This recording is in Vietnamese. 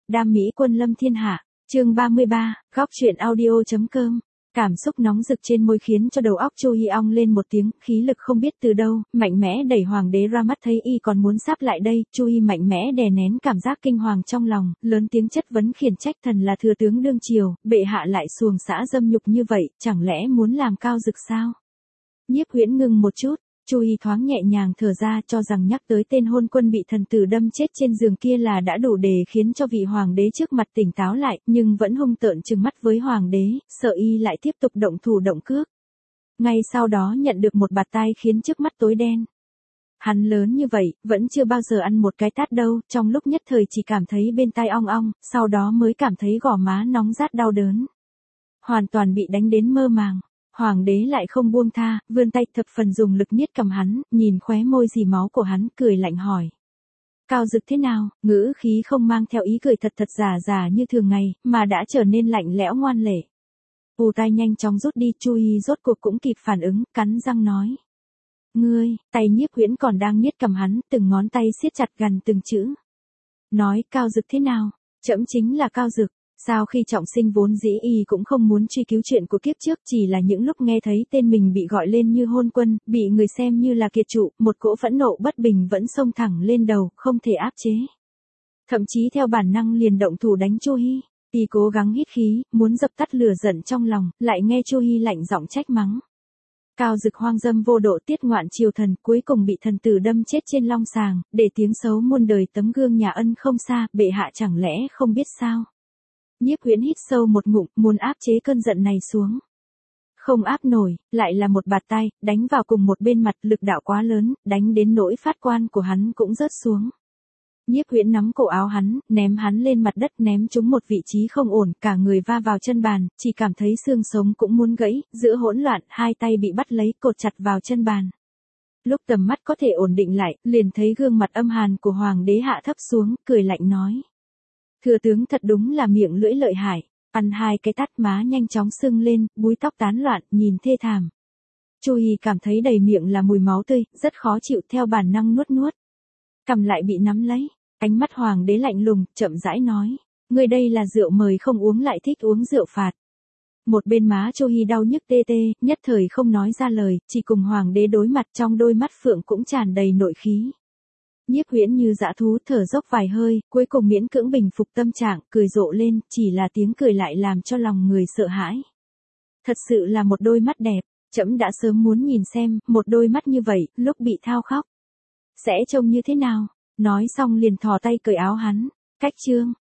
đam mỹ quân lâm thiên hạ. Chương 33, góc truyện audio.com. Cảm xúc nóng rực trên môi khiến cho đầu óc Chu Hi ong lên một tiếng, khí lực không biết từ đâu, mạnh mẽ đẩy hoàng đế ra mắt. Thấy y còn muốn sáp lại đây, Chu Hi mạnh mẽ đè nén cảm giác kinh hoàng trong lòng, lớn tiếng chất vấn khiển trách thần là thừa tướng đương triều, bệ hạ lại xuồng xã dâm nhục như vậy, chẳng lẽ muốn làm cao dực sao? Nhiếp Huyễn ngừng một chút. Chu Hi thoáng nhẹ nhàng thở ra, cho rằng nhắc tới tên hôn quân bị thần tử đâm chết trên giường kia là đã đủ để khiến cho vị hoàng đế trước mặt tỉnh táo lại, nhưng vẫn hung tợn trừng mắt với hoàng đế, sợ y lại tiếp tục động thủ động cước. Ngay sau đó nhận được một bạt tai khiến trước mắt tối đen. Hắn lớn như vậy, vẫn chưa bao giờ ăn một cái tát đâu, trong lúc nhất thời chỉ cảm thấy bên tai ong ong, sau đó mới cảm thấy gò má nóng rát đau đớn. Hoàn toàn bị đánh đến mơ màng. Hoàng đế lại không buông tha, vươn tay thập phần dùng lực niết cầm hắn, nhìn khóe môi dì máu của hắn, cười lạnh hỏi. Cao dực thế nào? Ngữ khí không mang theo ý cười thật giả như thường ngày, mà đã trở nên lạnh lẽo ngoan lệ. Ù tai nhanh chóng rút đi, Chu Hi rốt cuộc cũng kịp phản ứng, cắn răng nói. Ngươi, tay Nhiếp Huyễn còn đang niết cầm hắn, từng ngón tay siết chặt gần từng chữ. Nói, Cao dực thế nào? Trẫm chính là Cao dực. Sau khi trọng sinh vốn dĩ y cũng không muốn truy cứu chuyện của kiếp trước, chỉ là những lúc nghe thấy tên mình bị gọi lên như hôn quân, bị người xem như là kiệt trụ, một cỗ phẫn nộ bất bình vẫn xông thẳng lên đầu, không thể áp chế. Thậm chí theo bản năng liền động thủ đánh Chu Hi, y cố gắng hít khí, muốn dập tắt lửa giận trong lòng, lại nghe Chu Hi lạnh giọng trách mắng. Cao dực hoang dâm vô độ tiết ngoạn triều thần, cuối cùng bị thần tử đâm chết trên long sàng, để tiếng xấu muôn đời tấm gương nhà ân không xa, bệ hạ chẳng lẽ không biết sao? Nhiếp Huyễn hít sâu một ngụm, muốn áp chế cơn giận này xuống. Không áp nổi, lại là một bạt tay, đánh vào cùng một bên mặt, lực đạo quá lớn, đánh đến nỗi phát quan của hắn cũng rớt xuống. Nhiếp Huyễn nắm cổ áo hắn, ném hắn lên mặt đất, ném trúng một vị trí không ổn, cả người va vào chân bàn, chỉ cảm thấy xương sống cũng muốn gãy, giữa hỗn loạn, hai tay bị bắt lấy, cột chặt vào chân bàn. Lúc tầm mắt có thể ổn định lại, liền thấy gương mặt âm hàn của hoàng đế hạ thấp xuống, cười lạnh nói. Thừa tướng thật đúng là miệng lưỡi lợi hại, ăn hai cái tát má nhanh chóng sưng lên, búi tóc tán loạn, nhìn thê thảm. Chu Hi cảm thấy đầy miệng là mùi máu tươi, rất khó chịu, theo bản năng nuốt. Cầm lại bị nắm lấy, ánh mắt hoàng đế lạnh lùng, chậm rãi nói, người đây là rượu mời không uống lại thích uống rượu phạt. Một bên má Chu Hi đau nhức tê, nhất thời không nói ra lời, chỉ cùng hoàng đế đối mặt, trong đôi mắt phượng cũng tràn đầy nội khí. Nhiếp Huyễn như dã thú thở dốc vài hơi, cuối cùng miễn cưỡng bình phục tâm trạng, cười rộ lên, chỉ là tiếng cười lại làm cho lòng người sợ hãi. Thật sự là một đôi mắt đẹp, trẫm đã sớm muốn nhìn xem, một đôi mắt như vậy, lúc bị thao khóc. Sẽ trông như thế nào? Nói xong liền thò tay cởi áo hắn, cách chương.